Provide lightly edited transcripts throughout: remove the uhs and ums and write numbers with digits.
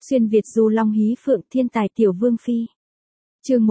Xuyên Việt du long hí phượng thiên tài tiểu vương phi. Chương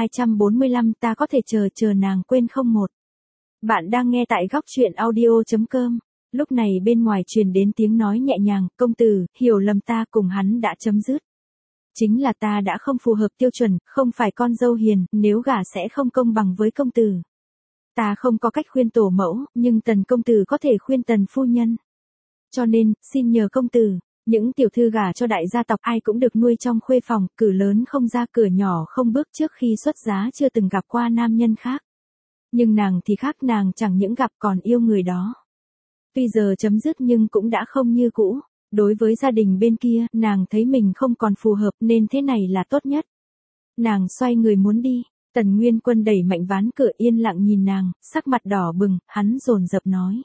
1245 ta có thể chờ nàng quên không một. Bạn đang nghe tại góc truyện audio.com. Lúc này bên ngoài truyền đến tiếng nói nhẹ nhàng, công tử, hiểu lầm ta cùng hắn đã chấm dứt. Chính là ta đã không phù hợp tiêu chuẩn, không phải con dâu hiền, nếu gả sẽ không công bằng với công tử. Ta không có cách khuyên tổ mẫu, nhưng tần công tử có thể khuyên tần phu nhân. Cho nên, xin nhờ công tử. Những tiểu thư gả cho đại gia tộc ai cũng được nuôi trong khuê phòng, cửa lớn không ra cửa nhỏ không bước trước khi xuất giá chưa từng gặp qua nam nhân khác. Nhưng nàng thì khác, nàng chẳng những gặp còn yêu người đó. Tuy giờ chấm dứt nhưng cũng đã không như cũ. Đối với gia đình bên kia, nàng thấy mình không còn phù hợp nên thế này là tốt nhất. Nàng xoay người muốn đi, Tần Nguyên Quân đẩy mạnh ván cửa yên lặng nhìn nàng, sắc mặt đỏ bừng, hắn dồn dập nói.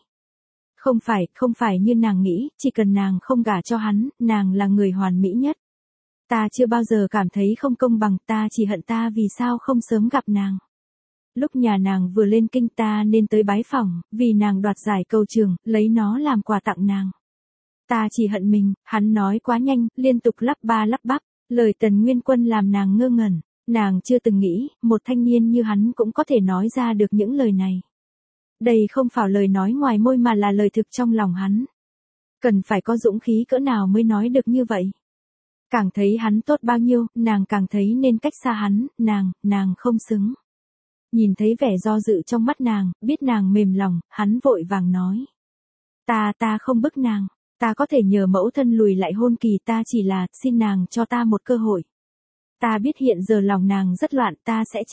Không phải như nàng nghĩ, chỉ cần nàng không gả cho hắn, nàng là người hoàn mỹ nhất. Ta chưa bao giờ cảm thấy không công bằng, ta chỉ hận ta vì sao không sớm gặp nàng. Lúc nhà nàng vừa lên kinh ta nên tới bái phỏng, vì nàng đoạt giải cầu trường, lấy nó làm quà tặng nàng. Ta chỉ hận mình, hắn nói quá nhanh, liên tục lắp ba lắp bắp, lời Tần Nguyên Quân làm nàng ngơ ngẩn, nàng chưa từng nghĩ, một thanh niên như hắn cũng có thể nói ra được những lời này. Đây không phải lời nói ngoài môi mà là lời thực trong lòng hắn. Cần phải có dũng khí cỡ nào mới nói được như vậy. Càng thấy hắn tốt bao nhiêu, nàng càng thấy nên cách xa hắn, nàng không xứng. Nhìn thấy vẻ do dự trong mắt nàng, biết nàng mềm lòng, hắn vội vàng nói. Ta không bức nàng, ta có thể nhờ mẫu thân lùi lại hôn kỳ, ta chỉ là, xin nàng cho ta một cơ hội. Ta biết hiện giờ lòng nàng rất loạn, ta sẽ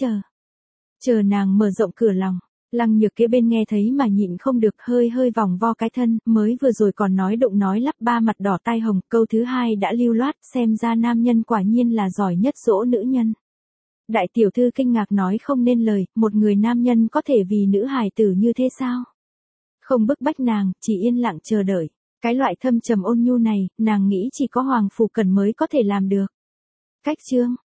chờ nàng mở rộng cửa lòng. Lăng Nhược kế bên nghe thấy mà nhịn không được, hơi vòng vo cái thân, mới vừa rồi còn nói đụng nói lắp ba mặt đỏ tai hồng, câu thứ hai đã lưu loát, xem ra nam nhân quả nhiên là giỏi nhất dỗ nữ nhân. Đại tiểu thư kinh ngạc nói không nên lời, một người nam nhân có thể vì nữ hài tử như thế sao? Không bức bách nàng, chỉ yên lặng chờ đợi. Cái loại thâm trầm ôn nhu này, nàng nghĩ chỉ có Hoàng Phủ Cần mới có thể làm được. Cách chương